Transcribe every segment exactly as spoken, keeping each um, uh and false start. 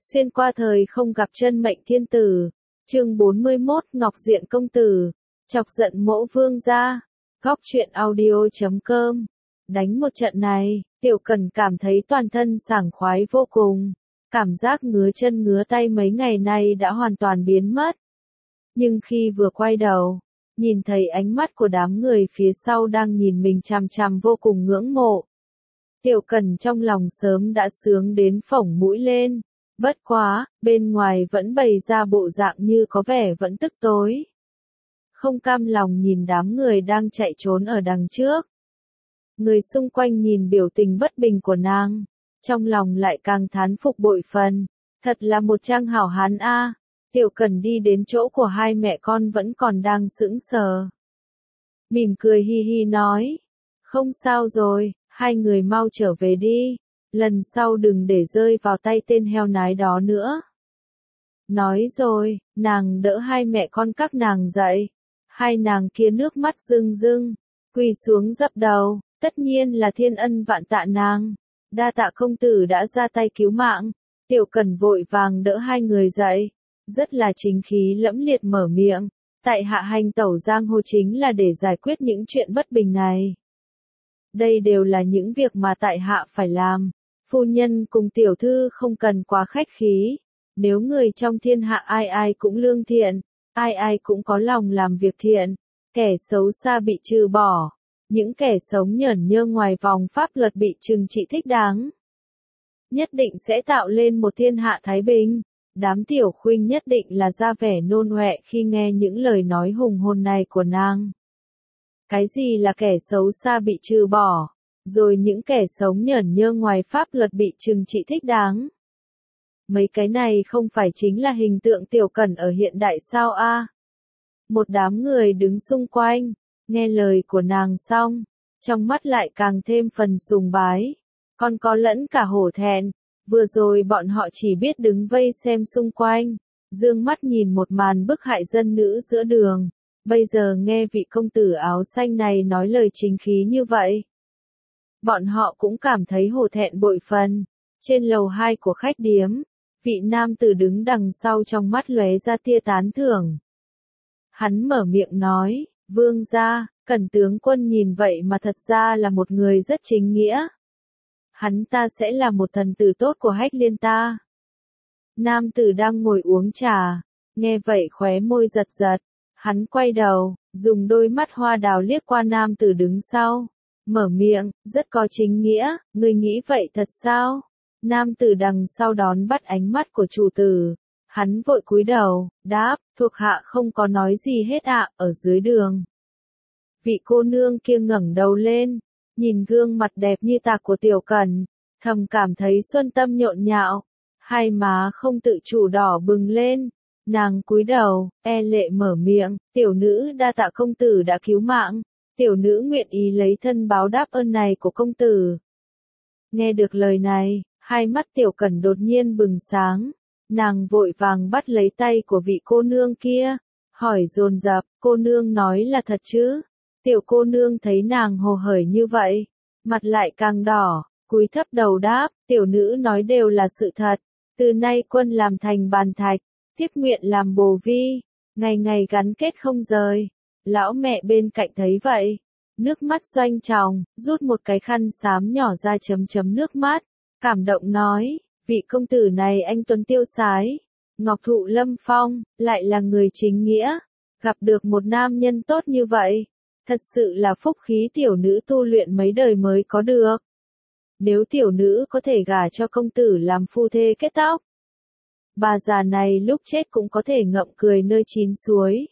Xuyên qua thời không gặp chân mệnh thiên tử. Chương bốn mươi mốt Ngọc Diện công tử. Chọc giận mẫu vương gia. Góc truyện audio chấm com. Đánh một trận này, Tiểu Cần cảm thấy toàn thân sảng khoái vô cùng. Cảm giác ngứa chân ngứa tay mấy ngày nay đã hoàn toàn biến mất. Nhưng khi vừa quay đầu, nhìn thấy ánh mắt của đám người phía sau đang nhìn mình chằm chằm vô cùng ngưỡng mộ. Tiểu Cần trong lòng sớm đã sướng đến phổng mũi lên. Bất quá, bên ngoài vẫn bày ra bộ dạng như có vẻ vẫn tức tối. Không cam lòng nhìn đám người đang chạy trốn ở đằng trước. Người xung quanh nhìn biểu tình bất bình của nàng, trong lòng lại càng thán phục bội phần. Thật là một trang hảo hán a. Tiểu Cần đi đến chỗ của hai mẹ con vẫn còn đang sững sờ. Mỉm cười hi hi nói. Không sao rồi, hai người mau trở về đi. Lần sau đừng để rơi vào tay tên heo nái đó nữa. Nói rồi, nàng đỡ hai mẹ con các nàng dậy. Hai nàng kia nước mắt rưng rưng, quỳ xuống dập đầu, tất nhiên là thiên ân vạn tạ nàng. Đa tạ công tử đã ra tay cứu mạng. Tiểu Cần vội vàng đỡ hai người dậy, rất là chính khí lẫm liệt mở miệng. Tại hạ hành tẩu giang hồ chính là để giải quyết những chuyện bất bình này. Đây đều là những việc mà tại hạ phải làm. Phu nhân cùng tiểu thư không cần quá khách khí. Nếu người trong thiên hạ ai ai cũng lương thiện, ai ai cũng có lòng làm việc thiện, kẻ xấu xa bị trừ bỏ, những kẻ sống nhởn nhơ ngoài vòng pháp luật bị trừng trị thích đáng, nhất định sẽ tạo lên một thiên hạ thái bình. Đám tiểu khuynh nhất định là ra vẻ nôn ọe khi nghe những lời nói hùng hồn này của nàng. Cái gì là kẻ xấu xa bị trừ bỏ? Rồi những kẻ sống nhởn nhơ ngoài pháp luật bị trừng trị thích đáng. Mấy cái này không phải chính là hình tượng Tiểu Cần ở hiện đại sao a? Một đám người đứng xung quanh, nghe lời của nàng xong, trong mắt lại càng thêm phần sùng bái, còn có lẫn cả hổ thẹn. Vừa rồi bọn họ chỉ biết đứng vây xem xung quanh, dương mắt nhìn một màn bức hại dân nữ giữa đường. Bây giờ nghe vị công tử áo xanh này nói lời chính khí như vậy, bọn họ cũng cảm thấy hổ thẹn bội phần. Trên lầu hai của khách điếm, vị nam tử đứng đằng sau trong mắt lóe ra tia tán thưởng. Hắn mở miệng nói, vương gia, Cần tướng quân nhìn vậy mà thật ra là một người rất chính nghĩa. Hắn ta sẽ là một thần tử tốt của Hách Liên ta. Nam tử đang ngồi uống trà, nghe vậy khóe môi giật giật. Hắn quay đầu, dùng đôi mắt hoa đào liếc qua nam tử đứng sau. Mở miệng, rất có chính nghĩa, người nghĩ vậy thật sao? Nam tử đằng sau đón bắt ánh mắt của chủ tử. Hắn vội cúi đầu, đáp, thuộc hạ không có nói gì hết ạ. Ở dưới đường, vị cô nương kia ngẩng đầu lên, nhìn gương mặt đẹp như tạc của Tiểu Cần, thầm cảm thấy xuân tâm nhộn nhạo, hai má không tự chủ đỏ bừng lên. Nàng cúi đầu, e lệ mở miệng, tiểu nữ đa tạ công tử đã cứu mạng, tiểu nữ nguyện ý lấy thân báo đáp ơn này của công tử. Nghe được lời này, hai mắt Tiểu Cần đột nhiên bừng sáng, nàng vội vàng bắt lấy tay của vị cô nương kia, hỏi dồn dập, cô nương nói là thật chứ? Tiểu cô nương thấy nàng hồ hởi như vậy, mặt lại càng đỏ, cúi thấp đầu đáp, tiểu nữ nói đều là sự thật, từ nay quân làm thành bàn thạch, tiếp nguyện làm bồ vi, ngày ngày gắn kết không rời. Lão mẹ bên cạnh thấy vậy, nước mắt doanh tròng, rút một cái khăn xám nhỏ ra chấm chấm nước mắt, cảm động nói, vị công tử này anh tuấn tiêu sái, ngọc thụ lâm phong, lại là người chính nghĩa, gặp được một nam nhân tốt như vậy, thật sự là phúc khí tiểu nữ tu luyện mấy đời mới có được. Nếu tiểu nữ có thể gả cho công tử làm phu thê kết tóc, bà già này lúc chết cũng có thể ngậm cười nơi chín suối.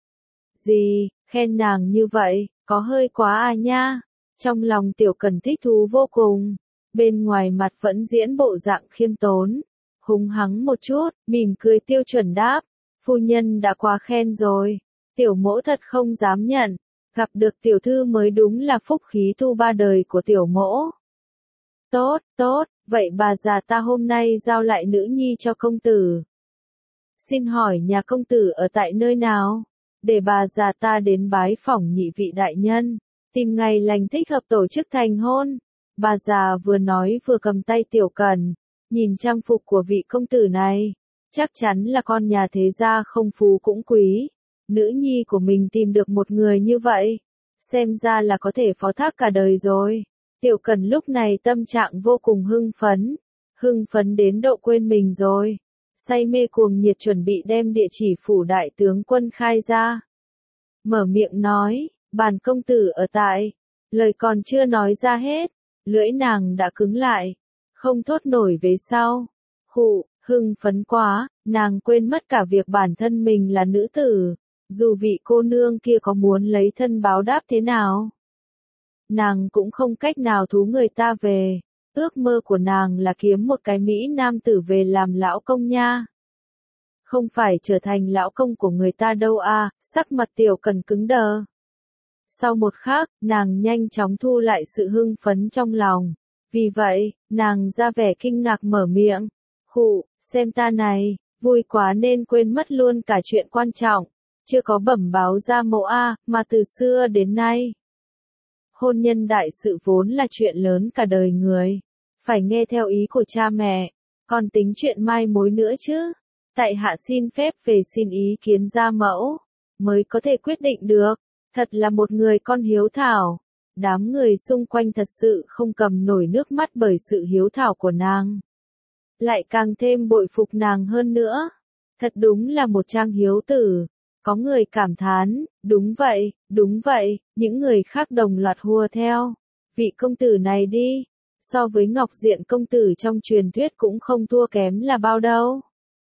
Gì, khen nàng như vậy, có hơi quá à nha. Trong lòng Tiểu Cần thích thú vô cùng, bên ngoài mặt vẫn diễn bộ dạng khiêm tốn, hung hăng một chút, mỉm cười tiêu chuẩn đáp, phu nhân đã quá khen rồi, tiểu mỗ thật không dám nhận, gặp được tiểu thư mới đúng là phúc khí tu ba đời của tiểu mỗ. Tốt, tốt, vậy bà già ta hôm nay giao lại nữ nhi cho công tử. Xin hỏi nhà công tử ở tại nơi nào? Để bà già ta đến bái phỏng nhị vị đại nhân, tìm ngày lành thích hợp tổ chức thành hôn. Bà già vừa nói vừa cầm tay Tiểu Cần, Nhìn trang phục của vị công tử này, chắc chắn là con nhà thế gia không phú cũng quý. Nữ nhi của mình tìm được một người như vậy, xem ra là có thể phó thác cả đời rồi. Tiểu Cần lúc này tâm trạng vô cùng hưng phấn, hưng phấn đến độ quên mình rồi. Say mê cuồng nhiệt chuẩn bị đem địa chỉ phủ đại tướng quân khai ra. Mở miệng nói, bản công tử ở tại, lời còn chưa nói ra hết, lưỡi nàng đã cứng lại, không thốt nổi về sau. Khụ, hưng phấn quá, nàng quên mất cả việc bản thân mình là nữ tử, dù vị cô nương kia có muốn lấy thân báo đáp thế nào. Nàng cũng không cách nào thú người ta về, ước mơ của nàng là kiếm một cái Mỹ nam tử về làm lão công nha. Không phải trở thành lão công của người ta đâu à, sắc mặt Tiểu Cần cứng đờ. Sau một khắc, nàng nhanh chóng thu lại sự hưng phấn trong lòng. Vì vậy, nàng ra vẻ kinh ngạc mở miệng. Khụ, xem ta này, vui quá nên quên mất luôn cả chuyện quan trọng. Chưa có bẩm báo ra mẫu A, mà từ xưa đến nay. Hôn nhân đại sự vốn là chuyện lớn cả đời người. Phải nghe theo ý của cha mẹ, còn tính chuyện mai mối nữa chứ. Tại hạ xin phép về xin ý kiến gia mẫu, mới có thể quyết định được. Thật là một người con hiếu thảo. Đám người xung quanh thật sự không cầm nổi nước mắt bởi sự hiếu thảo của nàng. Lại càng thêm bội phục nàng hơn nữa. Thật đúng là một trang hiếu tử. Có người cảm thán, đúng vậy, đúng vậy, những người khác đồng loạt hùa theo. Vị công tử này đi, so với Ngọc Diện công tử trong truyền thuyết cũng không thua kém là bao đâu.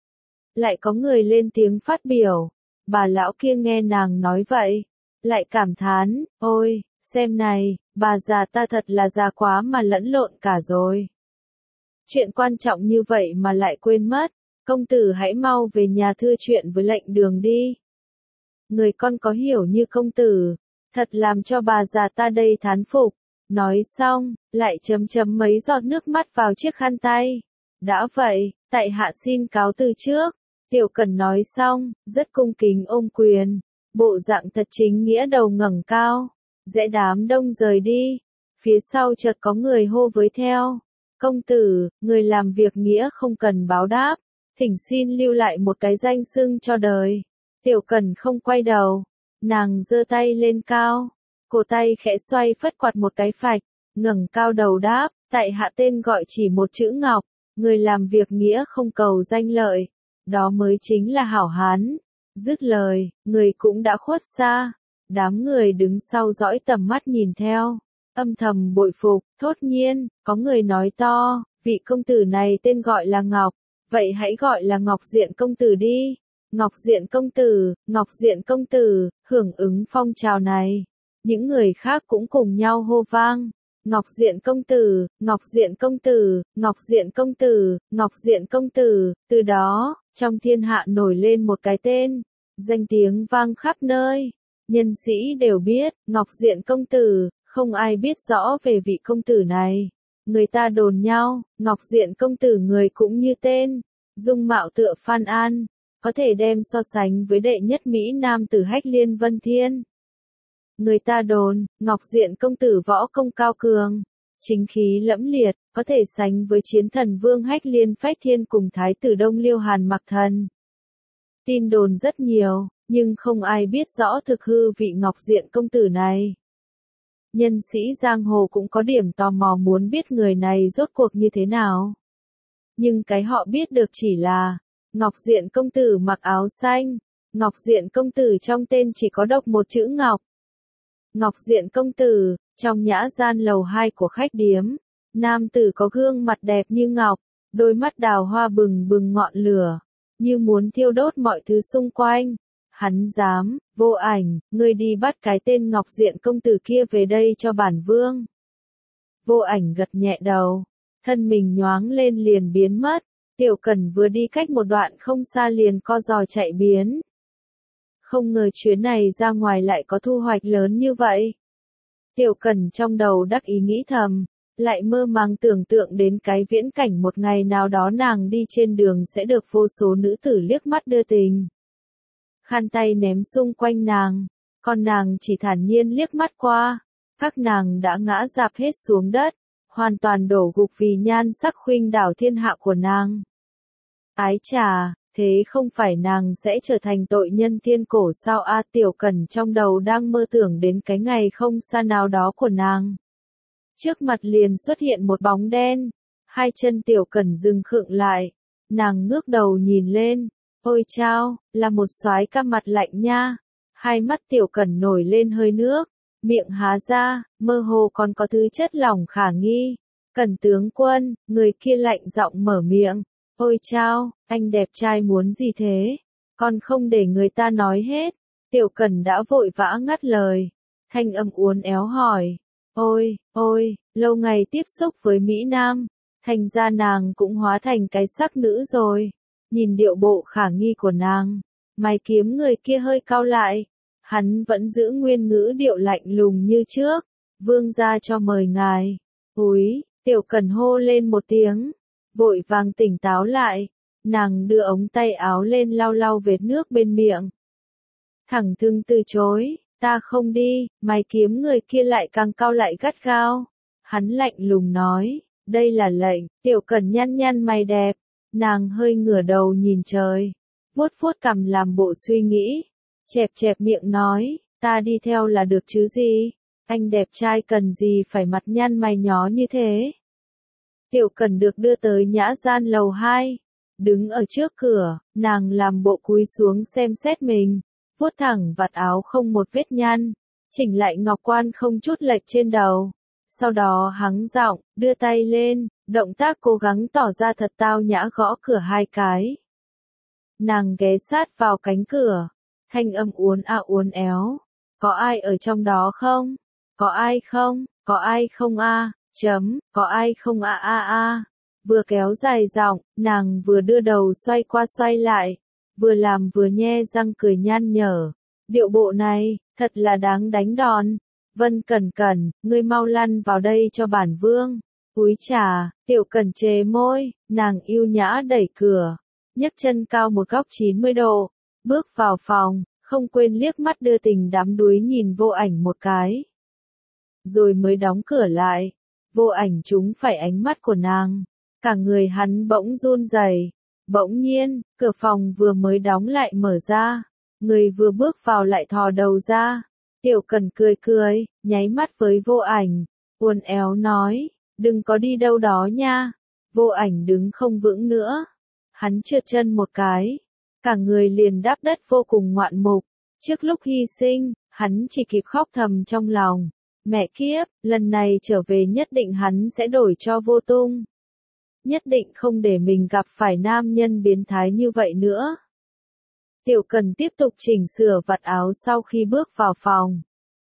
Lại có người lên tiếng phát biểu, bà lão kia nghe nàng nói vậy, lại cảm thán, ôi, xem này, bà già ta thật là già quá mà lẫn lộn cả rồi. Chuyện quan trọng như vậy mà lại quên mất, công tử hãy mau về nhà thưa chuyện với lệnh đường đi. Người con có hiểu như công tử, thật làm cho bà già ta đây thán phục. Nói xong, lại chấm chấm mấy giọt nước mắt vào chiếc khăn tay. Đã vậy, tại hạ xin cáo từ trước. Tiểu Cần nói xong, rất cung kính ôm quyền. Bộ dạng thật chính nghĩa đầu ngẩng cao. Rẽ đám đông rời đi. Phía sau chợt có người hô với theo. Công tử, người làm việc nghĩa không cần báo đáp. Thỉnh xin lưu lại một cái danh xưng cho đời. Tiểu Cần không quay đầu. Nàng giơ tay lên cao. Cổ tay khẽ xoay phất quạt một cái phạch. Ngẩng cao đầu đáp. Tại hạ tên gọi chỉ một chữ Ngọc. Người làm việc nghĩa không cầu danh lợi. Đó mới chính là hảo hán. Dứt lời, người cũng đã khuất xa. Đám người đứng sau dõi tầm mắt nhìn theo. Âm thầm bội phục, thốt nhiên, có người nói to, vị công tử này tên gọi là Ngọc. Vậy hãy gọi là Ngọc Diện công tử đi. Ngọc Diện công tử, Ngọc Diện công tử, hưởng ứng phong trào này. Những người khác cũng cùng nhau hô vang. Ngọc Diện công tử, Ngọc Diện công tử, Ngọc Diện công tử, Ngọc Diện công tử, từ đó, trong thiên hạ nổi lên một cái tên, danh tiếng vang khắp nơi. Nhân sĩ đều biết, Ngọc Diện công tử, không ai biết rõ về vị công tử này. Người ta đồn nhau, Ngọc Diện công tử người cũng như tên, dung mạo tựa Phan An, có thể đem so sánh với đệ nhất Mỹ Nam tử Hách Liên Vân Thiên. Người ta đồn, Ngọc Diện công tử võ công cao cường, chính khí lẫm liệt, có thể sánh với chiến thần vương Hách Liên Phách Thiên cùng thái tử Đông Liêu Hàn Mặc Thần. Tin đồn rất nhiều, nhưng không ai biết rõ thực hư vị Ngọc Diện công tử này. Nhân sĩ giang hồ cũng có điểm tò mò muốn biết người này rốt cuộc như thế nào. Nhưng cái họ biết được chỉ là, Ngọc Diện công tử mặc áo xanh, Ngọc Diện công tử trong tên chỉ có độc một chữ Ngọc. Ngọc Diện công tử, trong nhã gian lầu hai của khách điếm, nam tử có gương mặt đẹp như ngọc, đôi mắt đào hoa bừng bừng ngọn lửa, như muốn thiêu đốt mọi thứ xung quanh. Hắn dám, Vô Ảnh, ngươi đi bắt cái tên Ngọc Diện công tử kia về đây cho bản vương. Vô Ảnh gật nhẹ đầu, thân mình nhoáng lên liền biến mất. Tiểu Cần vừa đi cách một đoạn không xa liền co giò chạy biến. Không ngờ chuyến này ra ngoài lại có thu hoạch lớn như vậy. Tiểu Cần trong đầu đắc ý nghĩ thầm, lại mơ màng tưởng tượng đến cái viễn cảnh một ngày nào đó nàng đi trên đường sẽ được vô số nữ tử liếc mắt đưa tình. Khăn tay ném xung quanh nàng, còn nàng chỉ thản nhiên liếc mắt qua, các nàng đã ngã rạp hết xuống đất, hoàn toàn đổ gục vì nhan sắc khuynh đảo thiên hạ của nàng. Ái chà, thế không phải nàng sẽ trở thành tội nhân thiên cổ sao a? Tiểu Cẩn trong đầu đang mơ tưởng đến cái ngày không xa nào đó của nàng. Trước mặt liền xuất hiện một bóng đen, hai chân Tiểu Cẩn dừng khựng lại, nàng ngước đầu nhìn lên, ôi chao, là một soái ca mặt lạnh nha. Hai mắt Tiểu Cẩn nổi lên hơi nước, miệng há ra, mơ hồ còn có thứ chất lỏng khả nghi. Cẩn tướng quân, người kia lạnh giọng mở miệng, ôi chao, anh đẹp trai muốn gì thế? Còn không để người ta nói hết. Tiểu Cẩn đã vội vã ngắt lời, thanh âm uốn éo hỏi, ôi, ôi, lâu ngày tiếp xúc với Mỹ Nam, thành ra nàng cũng hóa thành cái sắc nữ rồi. Nhìn điệu bộ khả nghi của nàng, mày kiếm người kia hơi cau lại, hắn vẫn giữ nguyên ngữ điệu lạnh lùng như trước, vương gia cho mời ngài. Úi, Tiểu Cẩn hô lên một tiếng, vội vàng tỉnh táo lại, nàng đưa ống tay áo lên lau lau vệt nước bên miệng. Thẳng thừng từ chối, ta không đi, mày kiếm người kia lại càng cau lại gắt gao. Hắn lạnh lùng nói, đây là lệnh. Tiểu Cẩn nhăn nhăn mày đẹp, nàng hơi ngửa đầu nhìn trời, vuốt vuốt cằm làm bộ suy nghĩ, chẹp chẹp miệng nói, ta đi theo là được chứ gì, anh đẹp trai cần gì phải mặt nhăn mày nhó như thế. Tiểu Cẩn được đưa tới nhã gian lầu hai, đứng ở trước cửa, nàng làm bộ cúi xuống xem xét mình, vuốt thẳng vạt áo không một vết nhăn, chỉnh lại ngọc quan không chút lệch trên đầu. Sau đó hắng giọng, đưa tay lên, động tác cố gắng tỏ ra thật tao nhã gõ cửa hai cái. Nàng ghé sát vào cánh cửa, thanh âm uốn a uốn éo, có ai ở trong đó không? Có ai không? Có ai không a? Chấm, có ai không a a a? Vừa kéo dài giọng, nàng vừa đưa đầu xoay qua xoay lại, vừa làm vừa nhe răng cười nhăn nhở. Điệu bộ này, thật là đáng đánh đòn. Vân Cẩn Cẩn, ngươi mau lăn vào đây cho bản vương. Úi chà, Tiểu Cẩn chề môi, nàng yêu nhã đẩy cửa, nhấc chân cao một góc chín mươi độ, bước vào phòng, không quên liếc mắt đưa tình đắm đuối nhìn Vô Ảnh một cái. Rồi mới đóng cửa lại. Vô Ảnh trúng phải ánh mắt của nàng, cả người hắn bỗng run rẩy. Bỗng nhiên, cửa phòng vừa mới đóng lại mở ra, người vừa bước vào lại thò đầu ra. Tiểu Cẩn cười cười, nháy mắt với Vô Ảnh, uốn éo nói, đừng có đi đâu đó nha. Vô Ảnh đứng không vững nữa, hắn trượt chân một cái, cả người liền đáp đất vô cùng ngoạn mục. Trước lúc hy sinh, hắn chỉ kịp khóc thầm trong lòng, mẹ kiếp, lần này trở về nhất định hắn sẽ đổi cho Vô Tung. Nhất định không để mình gặp phải nam nhân biến thái như vậy nữa. Tiểu Cẩn tiếp tục chỉnh sửa vạt áo sau khi bước vào phòng.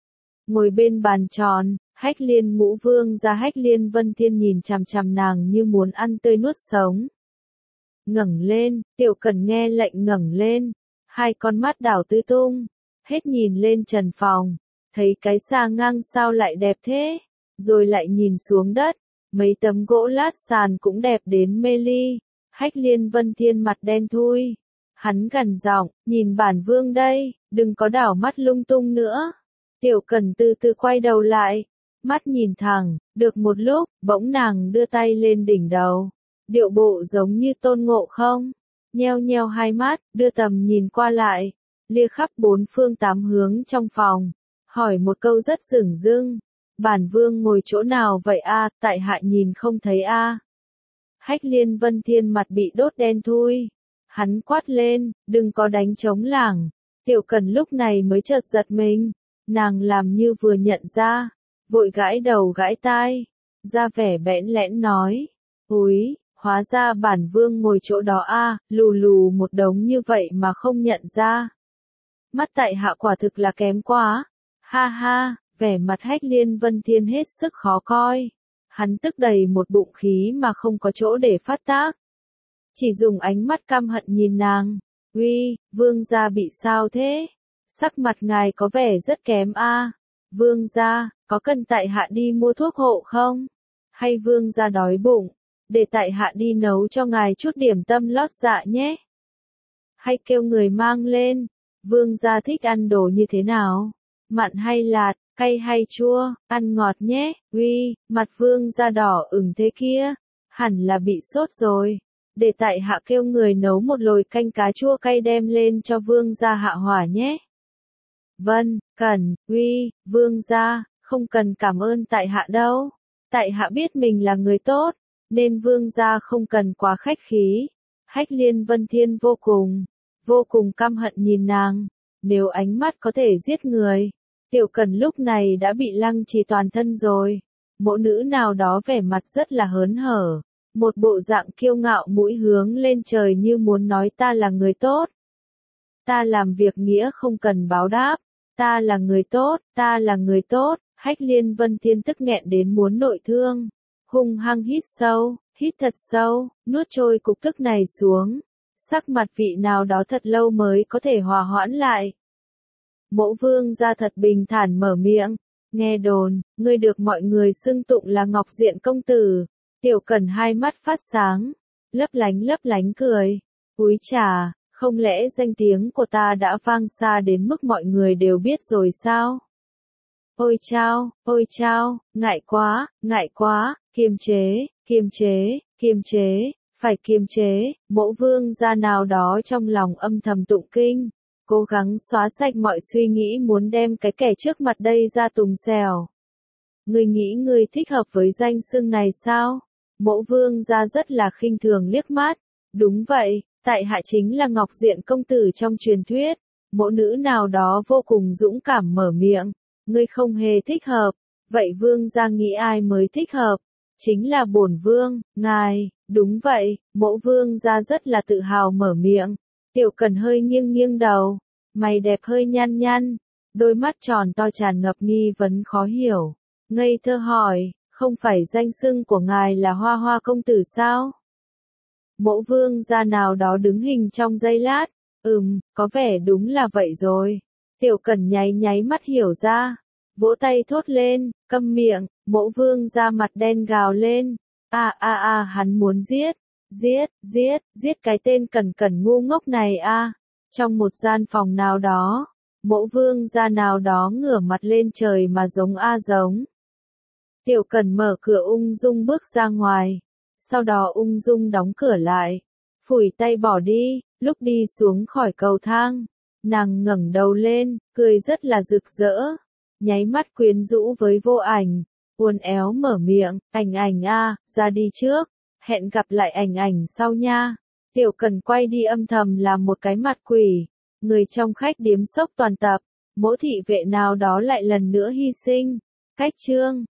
Ngồi bên bàn tròn, Hách Liên Ngũ Vương ra Hách Liên Vân Thiên nhìn chằm chằm nàng như muốn ăn tươi nuốt sống. Ngẩng lên, Tiểu Cẩn nghe lệnh ngẩng lên, hai con mắt đảo tứ tung, hết nhìn lên trần phòng, thấy cái xa ngang sao lại đẹp thế, rồi lại nhìn xuống đất, mấy tấm gỗ lát sàn cũng đẹp đến mê ly. Hách Liên Vân Thiên mặt đen thui. Hắn gằn giọng, nhìn bản vương đây, đừng có đảo mắt lung tung nữa. Tiểu Cẩn từ từ quay đầu lại, mắt nhìn thẳng, được một lúc, bỗng nàng đưa tay lên đỉnh đầu. Điệu bộ giống như Tôn Ngộ Không, nheo nheo hai mắt, đưa tầm nhìn qua lại, lia khắp bốn phương tám hướng trong phòng, hỏi một câu rất dửng dưng, bản vương ngồi chỗ nào vậy a? Tại hạ nhìn không thấy a. Hách Liên Vân Thiên mặt bị đốt đen thui. Hắn quát lên, đừng có đánh trống lảng. Tiểu Cẩn lúc này mới chợt giật mình, nàng làm như vừa nhận ra, vội gãi đầu gãi tai, ra vẻ bẽn lẽn nói, úi, hóa ra bản vương ngồi chỗ đó a, lù lù một đống như vậy mà không nhận ra. Mắt tại hạ quả thực là kém quá, ha ha, vẻ mặt Hách Liên Vân Thiên hết sức khó coi, hắn tức đầy một bụng khí mà không có chỗ để phát tác. Chỉ dùng ánh mắt căm hận nhìn nàng, uy, vương gia bị sao thế? Sắc mặt ngài có vẻ rất kém a. Vương gia, có cần tại hạ đi mua thuốc hộ không? Hay vương gia đói bụng, để tại hạ đi nấu cho ngài chút điểm tâm lót dạ nhé? Hay kêu người mang lên, vương gia thích ăn đồ như thế nào? Mặn hay lạt, Cay hay chua, ăn ngọt nhé, uy, mặt vương gia đỏ ửng thế kia, hẳn là bị sốt rồi. Để tại hạ kêu người nấu một nồi canh cá chua cay đem lên cho vương gia hạ hỏa nhé. Vâng, cần, uy, vương gia, không cần cảm ơn tại hạ đâu. Tại hạ biết mình là người tốt, nên vương gia không cần quá khách khí. Hách Liên Vân Thiên vô cùng, vô cùng căm hận nhìn nàng. Nếu ánh mắt có thể giết người, Tiểu Cần lúc này đã bị lăng trì toàn thân rồi. Mộ nữ nào đó vẻ mặt rất là hớn hở, một bộ dạng kiêu ngạo mũi hướng lên trời như muốn nói ta là người tốt. Ta làm việc nghĩa không cần báo đáp, ta là người tốt, ta là người tốt. Hách Liên Vân Thiên tức nghẹn đến muốn nội thương, hung hăng hít sâu, hít thật sâu, nuốt trôi cục tức này xuống. Sắc mặt vị nào đó thật lâu mới có thể hòa hoãn lại. Mộ vương gia thật bình thản mở miệng, nghe đồn, ngươi được mọi người xưng tụng là Ngọc Diện công tử. Tiểu Cần hai mắt phát sáng, lấp lánh lấp lánh cười, úi trà, không lẽ danh tiếng của ta đã vang xa đến mức mọi người đều biết rồi sao? Ôi chao, ôi chao, ngại quá, ngại quá, kiềm chế, kiềm chế, kiềm chế, phải kiềm chế. Mộ vương gia nào đó trong lòng âm thầm tụng kinh, cố gắng xóa sạch mọi suy nghĩ muốn đem cái kẻ trước mặt đây ra tùng xèo. Ngươi nghĩ ngươi thích hợp với danh xưng này sao? Mộ vương gia rất là khinh thường liếc mắt. Đúng vậy, tại hạ chính là Ngọc Diện công tử trong truyền thuyết. Mộ nữ nào đó vô cùng dũng cảm mở miệng. Ngươi không hề thích hợp. Vậy vương gia nghĩ ai mới thích hợp? Chính là bổn vương, ngài. Đúng vậy, mộ vương gia rất là tự hào mở miệng. Tiểu Cần hơi nghiêng nghiêng đầu, mày đẹp hơi nhăn nhăn, đôi mắt tròn to tràn ngập nghi vấn khó hiểu. Ngây thơ hỏi, không phải danh xưng của ngài là Hoa Hoa công tử sao? Mộ vương gia nào đó đứng hình trong giây lát, ừm, có vẻ đúng là vậy rồi. Tiểu Cần nháy nháy mắt hiểu ra, vỗ tay thốt lên, câm miệng. Mộ vương gia mặt đen gào lên, a a a hắn muốn giết, giết, giết, giết cái tên Cẩn Cẩn ngu ngốc này a. Trong một gian phòng nào đó, mộ vương gia nào đó ngửa mặt lên trời mà giống a giống. Tiểu Cần mở cửa ung dung bước ra ngoài, sau đó ung dung đóng cửa lại, phủi tay bỏ đi. Lúc đi xuống khỏi cầu thang, nàng ngẩng đầu lên, cười rất là rực rỡ, nháy mắt quyến rũ với Vô Ảnh, uốn éo mở miệng, Ảnh Ảnh a, ra đi trước, hẹn gặp lại Ảnh Ảnh sau nha. Tiểu Cần quay đi âm thầm làm một cái mặt quỷ, người trong khách điếm sốc toàn tập, mỗi thị vệ nào đó lại lần nữa hy sinh. Cách chương